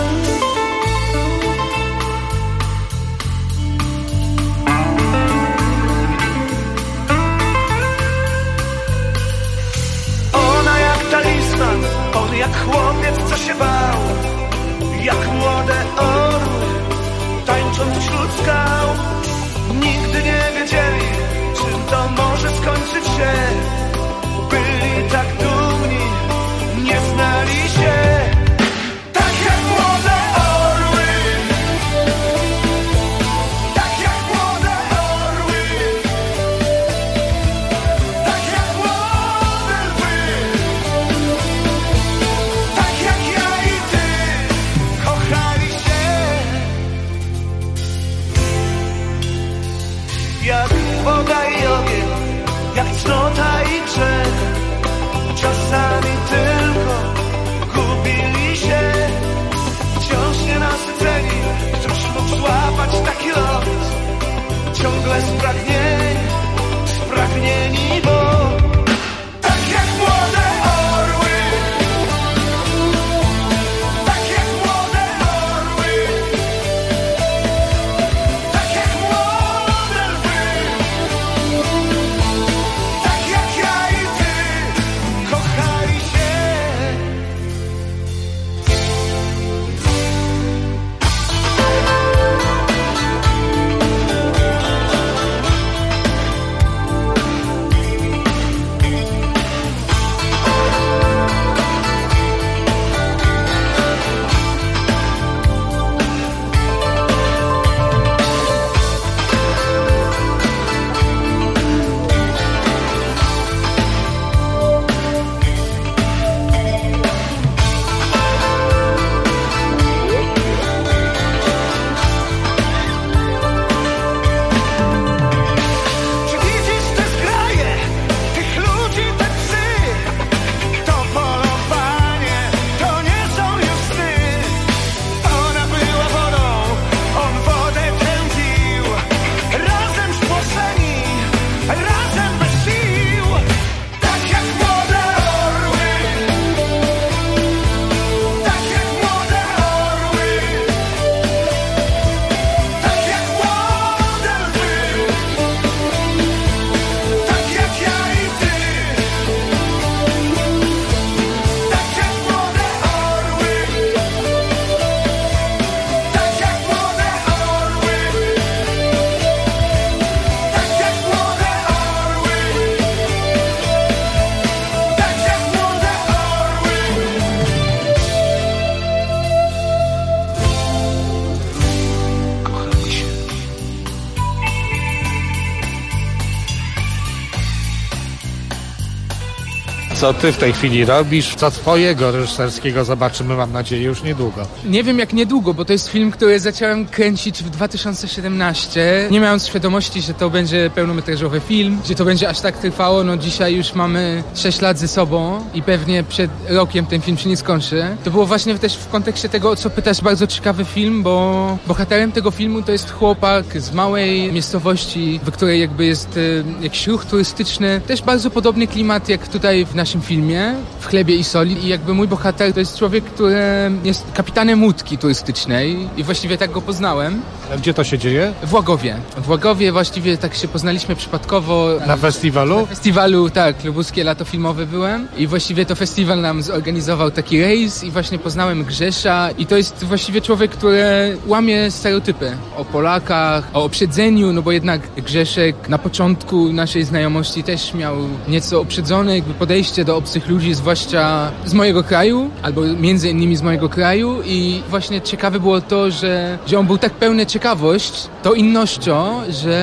Ona jak talizman, on jak chłopiec, co się bał. Jak młode orły, tańcząc wśród skał. Nigdy nie wiedzieli, czym to może skończyć się. Byli tak dumni, nie znali się. Tak jak młode orły. Tak jak młode orły. Tak jak młode lwy. Tak jak ja i ty kochali się. Jak woda i ogień, jak cnota i grzech. Co ty w tej chwili robisz? Co twojego reżyserskiego zobaczymy, mam nadzieję, już niedługo. Nie wiem jak niedługo, bo to jest film, który zacząłem kręcić w 2017, nie mając świadomości, że to będzie pełnometrażowy film, że to będzie aż tak trwało. No dzisiaj już mamy 6 lat ze sobą i pewnie przed rokiem ten film się nie skończy. To było właśnie też w kontekście tego, o co pytasz, bardzo ciekawy film, bo bohaterem tego filmu to jest chłopak z małej miejscowości, w której jakby jest jakiś ruch turystyczny. Też bardzo podobny klimat jak tutaj w naszym filmie, w Chlebie i soli. I jakby mój bohater to jest człowiek, który jest kapitanem łódki turystycznej i właściwie tak go poznałem. A gdzie to się dzieje? W Łagowie. W Łagowie właściwie tak się poznaliśmy przypadkowo. Na festiwalu? Na festiwalu, tak. Lubuskie Lato Filmowe byłem i właściwie to festiwal nam zorganizował taki rejs i właśnie poznałem Grzesza i to jest właściwie człowiek, który łamie stereotypy o Polakach, o uprzedzeniu, no bo jednak Grzeszek na początku naszej znajomości też miał nieco uprzedzone jakby podejście do obcych ludzi, zwłaszcza z mojego kraju, albo między innymi z mojego kraju i właśnie ciekawe było to, że on był tak pełny ciekawość tą innością,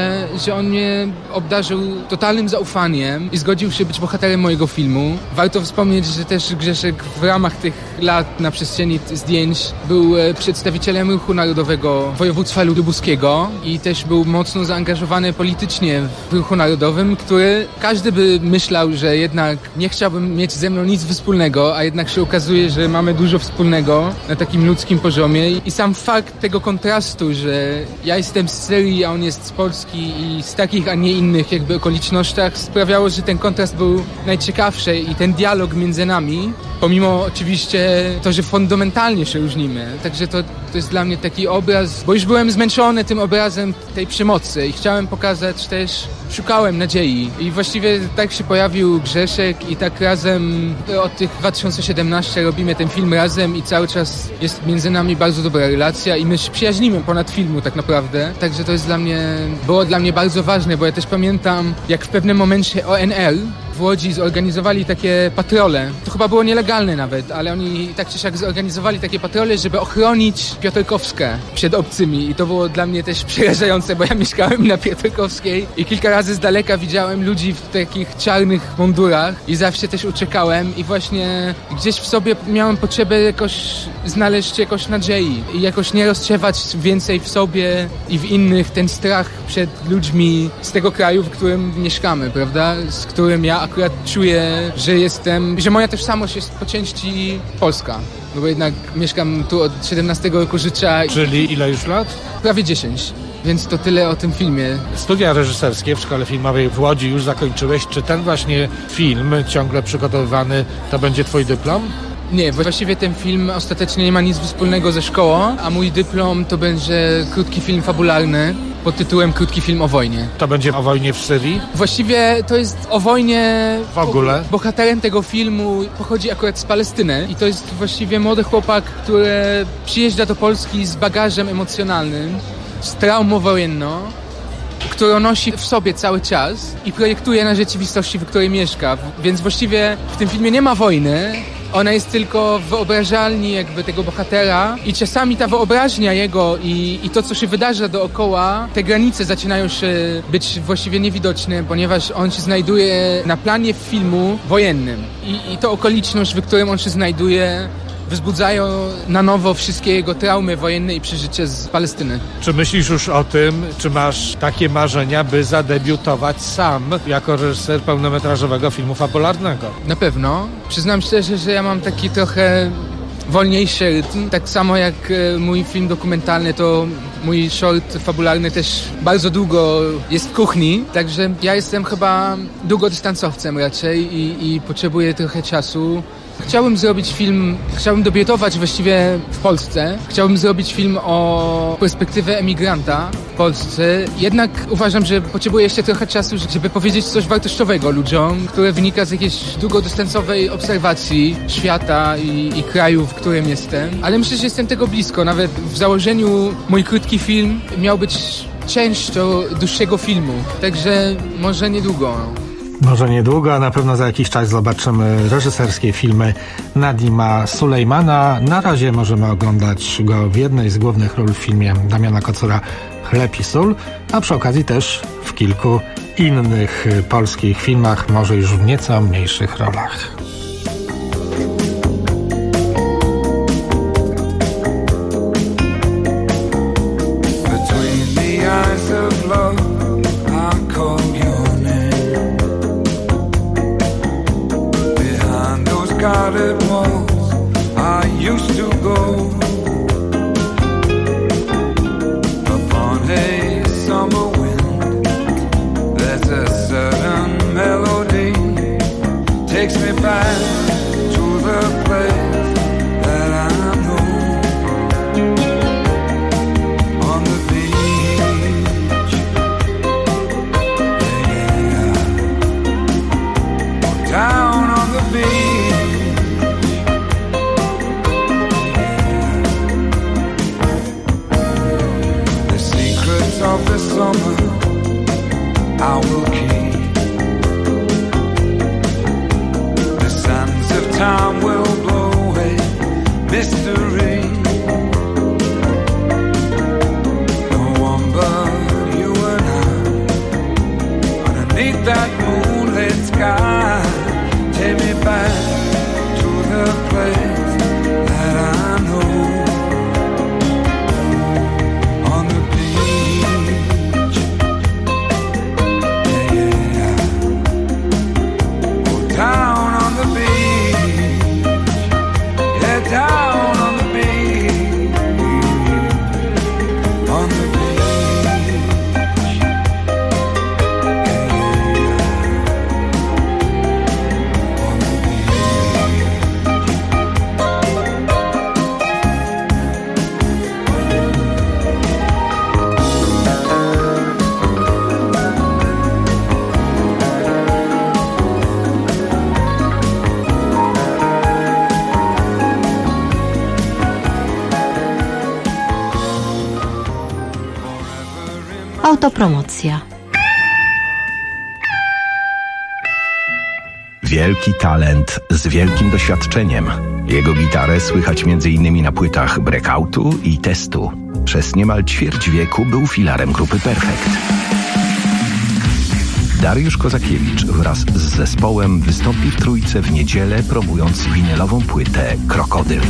że on mnie obdarzył totalnym zaufaniem i zgodził się być bohaterem mojego filmu. Warto wspomnieć, że też Grzeszek w ramach tych lat na przestrzeni zdjęć był przedstawicielem ruchu narodowego województwa lubuskiego i też był mocno zaangażowany politycznie w ruchu narodowym, który każdy by myślał, że jednak nie chciałbym mieć ze mną nic wspólnego, a jednak się okazuje, że mamy dużo wspólnego na takim ludzkim poziomie i sam fakt tego kontrastu, że ja jestem z Syrii, a on jest z Polski i z takich, a nie innych jakby okolicznościach sprawiało, że ten kontrast był najciekawszy i ten dialog między nami, pomimo oczywiście to, że fundamentalnie się różnimy. Także to jest dla mnie taki obraz, bo już byłem zmęczony tym obrazem tej przemocy i chciałem pokazać też, szukałem nadziei i właściwie tak się pojawił Grzeszek i tak razem od tych 2017 robimy ten film razem i cały czas jest między nami bardzo dobra relacja i my się przyjaźnimy ponad filmu tak naprawdę. Także to jest było dla mnie bardzo ważne, bo ja też pamiętam, jak w pewnym momencie ONR w Łodzi zorganizowali takie patrole. To chyba było nielegalne nawet, ale oni tak czy siak zorganizowali takie patrole, żeby ochronić Piotrkowskę przed obcymi i to było dla mnie też przerażające, bo ja mieszkałem na Piotrkowskiej i kilka razy z daleka widziałem ludzi w takich czarnych mundurach i zawsze też uciekałem i właśnie gdzieś w sobie miałem potrzebę jakoś znaleźć jakoś nadziei i jakoś nie rozsiewać więcej w sobie i w innych ten strach przed ludźmi z tego kraju, w którym mieszkamy, prawda? Z którym ja akurat czuję, że moja tożsamość jest po części polska. No bo jednak mieszkam tu od 17 roku życia. Czyli ile już lat? Prawie 10. Więc to tyle o tym filmie. Studia reżyserskie w Szkole Filmowej w Łodzi już zakończyłeś. Czy ten właśnie film, ciągle przygotowywany, to będzie twój dyplom? Nie, właściwie ten film ostatecznie nie ma nic wspólnego ze szkołą, a mój dyplom to będzie krótki film fabularny pod tytułem Krótki film o wojnie. To będzie o wojnie w Syrii? Właściwie to jest o wojnie w ogóle. Bohaterem tego filmu pochodzi akurat z Palestyny i to jest właściwie młody chłopak, który przyjeżdża do Polski z bagażem emocjonalnym, z traumą wojenną, którą nosi w sobie cały czas i projektuje na rzeczywistości, w której mieszka. Więc właściwie w tym filmie nie ma wojny, ona jest tylko w wyobrażalni jakby tego bohatera i czasami ta wyobraźnia jego i to, co się wydarza dookoła, te granice zaczynają się być właściwie niewidoczne, ponieważ on się znajduje na planie filmu wojennym i to okoliczność, w którym on się znajduje, wzbudzają na nowo wszystkie jego traumy wojenne i przeżycia z Palestyny. Czy myślisz już o tym, czy masz takie marzenia, by zadebiutować sam jako reżyser pełnometrażowego filmu fabularnego? Na pewno. Przyznam szczerze, że ja mam taki trochę wolniejszy rytm. Tak samo jak mój film dokumentalny, to mój short fabularny też bardzo długo jest w kuchni. Także ja jestem chyba długodystansowcem raczej i potrzebuję trochę czasu. Chciałbym zrobić film, chciałbym debiutować właściwie w Polsce. Chciałbym zrobić film o perspektywie emigranta w Polsce. Jednak uważam, że potrzebuję jeszcze trochę czasu, żeby powiedzieć coś wartościowego ludziom, które wynika z jakiejś długodystansowej obserwacji świata i kraju, w którym jestem. Ale myślę, że jestem tego blisko. Nawet w założeniu mój krótki film miał być częścią dłuższego filmu. Także może niedługo. Może niedługo, a na pewno za jakiś czas zobaczymy reżyserskie filmy Nadima Sulejmana. Na razie możemy oglądać go w jednej z głównych ról w filmie Damiana Kocura Chleb i sól, a przy okazji też w kilku innych polskich filmach, może już w nieco mniejszych rolach. used to go upon a summer wind. There's a certain melody takes me back to the place that I know. On the beach, yeah. Down on the beach, yeah. The secrets of the summer I will keep. The sands of time will blow away mystery. No one but you and I, underneath that moonlit sky. Take me back to the place that I know. On the beach, yeah. Go down on the beach, yeah, down on the beach, on the beach. Autopromocja. Wielki talent z wielkim doświadczeniem. Jego gitarę słychać m.in. na płytach Breakoutu i Testu. Przez niemal ćwierć wieku był filarem grupy Perfekt. Dariusz Kozakiewicz wraz z zespołem wystąpi w Trójce w niedzielę, promując winylową płytę Krokodyl.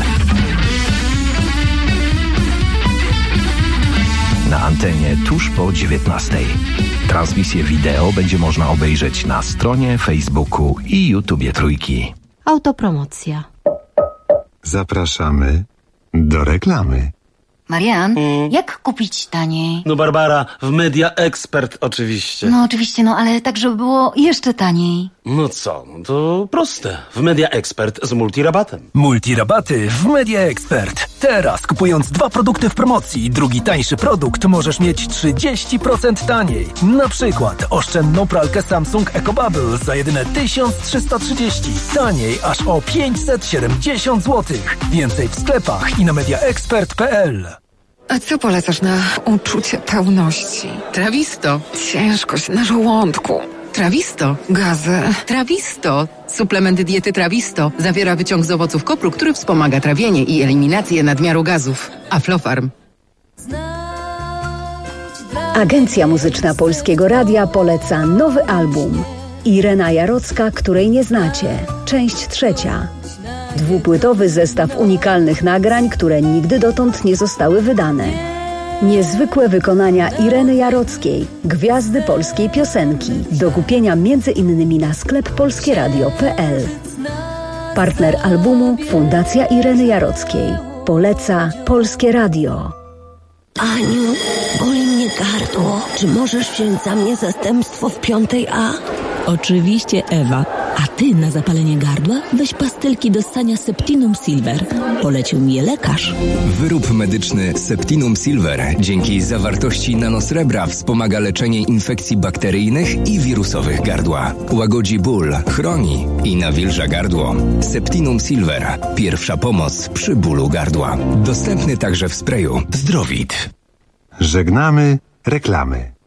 Na antenie tuż po 19:00. Transmisję wideo będzie można obejrzeć na stronie, Facebooku i YouTubie Trójki. Autopromocja. Zapraszamy do reklamy. Marian, jak kupić taniej? No Barbara, w Media Expert oczywiście. No oczywiście, ale tak, żeby było jeszcze taniej. No co, to proste. W Media Expert z multirabatem. Multirabaty w Media Expert. Teraz kupując 2 produkty w promocji, drugi tańszy produkt możesz mieć 30% taniej. Na przykład oszczędną pralkę Samsung EcoBubble za jedyne 1330. Taniej aż o 570 zł. Więcej w sklepach i na mediaexpert.pl. A co polecasz na uczucie pełności? Trawisto. Ciężkość na żołądku. Trawisto. Gazy. Trawisto. Suplement diety Trawisto zawiera wyciąg z owoców kopru, który wspomaga trawienie i eliminację nadmiaru gazów. Aflofarm. Agencja Muzyczna Polskiego Radia poleca nowy album. Irena Jarocka, której nie znacie. Część 3. 2-płytowy zestaw unikalnych nagrań, które nigdy dotąd nie zostały wydane. Niezwykłe wykonania Ireny Jarockiej, gwiazdy polskiej piosenki. Do kupienia m.in. na sklep polskieradio.pl. Partner albumu Fundacja Ireny Jarockiej. Poleca Polskie Radio. Aniu, boli mnie gardło. Czy możesz wziąć za mnie zastępstwo w 5A? Oczywiście, Ewa. A ty na zapalenie gardła weź pastylki do ssania Septinum Silver. Polecił mi je lekarz. Wyrób medyczny Septinum Silver dzięki zawartości nanosrebra wspomaga leczenie infekcji bakteryjnych i wirusowych gardła. Łagodzi ból, chroni i nawilża gardło. Septinum Silver. Pierwsza pomoc przy bólu gardła. Dostępny także w sprayu Zdrowit. Żegnamy reklamy.